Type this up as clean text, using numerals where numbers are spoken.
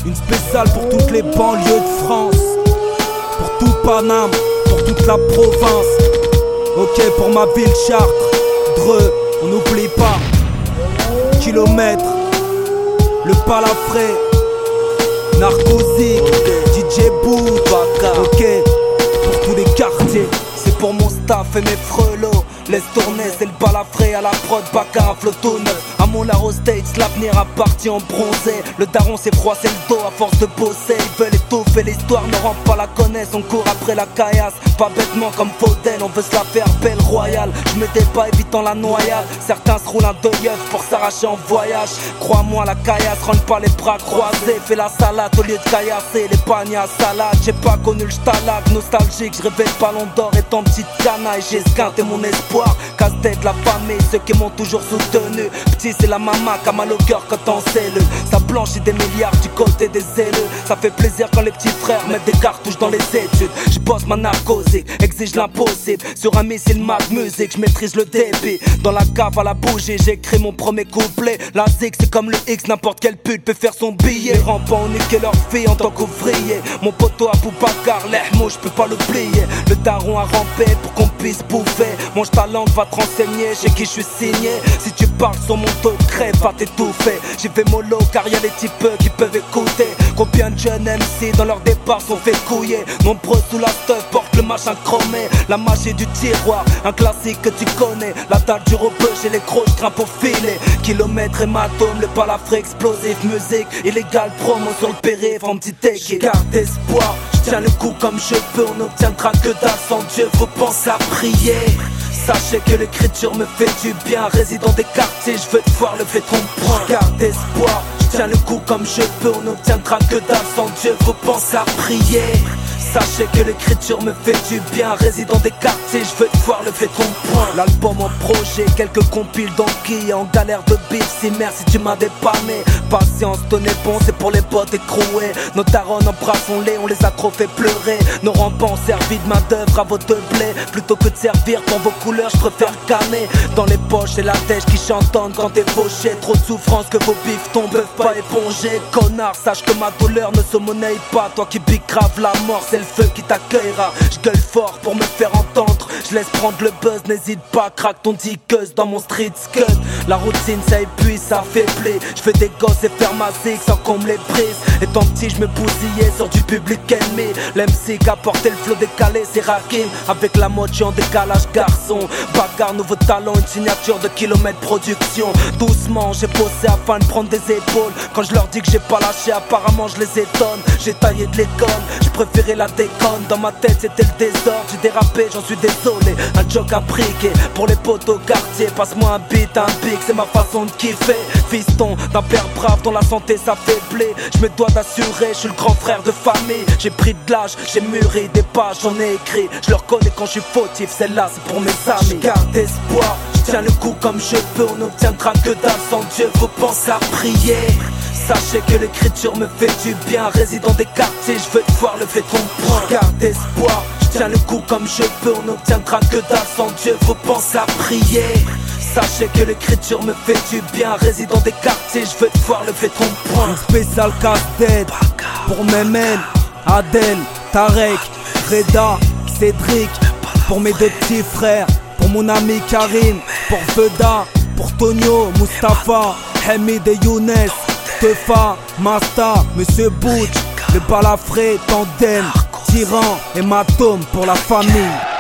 Une spéciale pour toutes les banlieues de France, pour tout Paname, pour toute la province. Ok, pour ma ville Chartres, Dreux, on n'oublie pas. Kilomètre, le Palafré, Narcosic, DJ Boot, ok, pour tous les quartiers. C'est pour mon staff et mes frelots. Laisse tourner, c'est le balafré à la prod, Baka, un flotto neuf. À mon Laro States, l'avenir a parti en bronzé. Le daron s'est froissé le dos à force de bosser. Ils veulent étouffer l'histoire, ne rend pas la connaisse. On court après la caillasse, pas bêtement comme Faudel. On veut se la faire belle royale. Je me débat évitant la noyade. Certains se roulent un deuil pour s'arracher en voyage. Crois-moi, la caillasse rentre pas les bras croisés. Fais la salade au lieu de caillasser les paniers à salade. J'ai pas connu le stalag, nostalgique. Je rêvais le ballon d'or étant petite canaille. J'ai esquinté mon espoir. Casse-tête la famille, ceux qui m'ont toujours soutenu. Petit c'est la maman qui a mal au cœur quand on cellule. Ça blanchit des milliards du côté des élus. Ça fait plaisir quand les petits frères mettent des cartouches dans les études. Je bosse ma narcosique, exige l'impossible. Sur un missile Mac Music, je maîtrise le débit. Dans la cave à la bougie, j'écris mon premier couplet. La zig c'est comme le X, n'importe quelle pute peut faire son billet. Les rampants ont niqué leur fille en tant qu'ouvrier. Mon poteau à Boubacar, l'ehmou, je peux pas l'oublier. Le daron a rampé pour qu'on puisse bouffer. Mange ta langue, va te renseigner, chez qui je suis signé. Si tu parles sur mon dos, crève, va t'étouffer. J'ai fait mollo car y'a des types qui peuvent écouter. Combien de jeunes MC dans leur départ sont fait couiller. Nombreux sous la stuff portent le machin chromé. La magie du tiroir, un classique que tu connais. La dalle du rebeu, j'ai les crocs, je grimpe au filet. Kilomètres hématome, le balafré explosif. Musique illégale, promo sur le périph' en petit équipe. Garde espoir, je tiens le coup comme je peux. On n'obtiendra que dalle sans Dieu, faut penser à prier. Sachez que l'écriture me fait du bien. Résident des quartiers, je veux te voir lever ton poing. Garde espoir, je tiens le coup comme je peux. On n'obtiendra que dalle sans Dieu, faut penser à prier. Sachez que l'écriture me fait du bien. Résident des quartiers, je veux te voir lever ton poing. L'album en projet, quelques compiles d'enquilles. En galère de bif, si merci tu m'as dépanné. Patience, tenez bon, c'est pour les potes écroués. Nos darons embrassons-les, on les a trop fait pleurer. Nos rampants ont servi de main d'œuvre à votre blé. Plutôt que de servir pour vos couleurs, je préfère canner. Dans les poches, c'est la tèche qui chantonnent quand t'es fauché. Trop de souffrance que vos bifetons peuvent pas éponger. Connard, sache que ma douleur ne se monnaie pas. Toi qui piques grave la mort, c'est le feu qui t'accueillera. Je gueule fort pour me faire entendre. Je laisse prendre le buzz, n'hésite pas, craque ton dickeuse dans mon street scud. La routine ça épuise, ça affaiblit. Je fais des gosses et faire ma zig sans qu'on me les brise. Étant petit je me bousillais sur du public ennemi. L'MC qui a porté le flow décalé c'est Rakim. Avec la moitié en décalage garçon. Bagarre, nouveau talent, une signature de kilomètres production. Doucement j'ai bossé afin de prendre des épaules. Quand je leur dis que j'ai pas lâché apparemment je les étonne. J'ai taillé de l'école, je préférais la déconne. Dans ma tête c'était le désordre, j'ai dérapé, j'en suis désolé. Un joke à briquer pour les potes au quartier. Passe-moi un beat, un bic, c'est ma façon de kiffer. Fiston d'un père brave dont la santé s'affaiblit. Je me dois d'assurer, je suis le grand frère de famille. J'ai pris de l'âge, j'ai mûri des pages, j'en ai écrit. Je le reconnais quand je suis fautif, celle-là c'est pour mes amis. Je garde espoir, je tiens le coup comme je peux. On n'obtiendra que dalle sans Dieu, faut penser à prier. Sachez que l'écriture me fait du bien. Résident des quartiers, je veux te voir lever ton poing. Garde espoir, je tiens le coup comme je peux. On n'obtiendra que dalle sans Dieu, faut penser à prier. Sachez que l'écriture me fait du bien. Résident des quartiers, je veux te voir lever ton poing. Un spécial casse-tête pour Memen, Adel, Tarek, Reda, Cédric. Pour mes deux petits frères, pour mon ami Karim, pour Veda, pour Tonio, Mustapha, Hamid et Younes, Tefa, Masta, Monsieur Butch, le balafré, Tandem, Tyran et Matom pour la famille.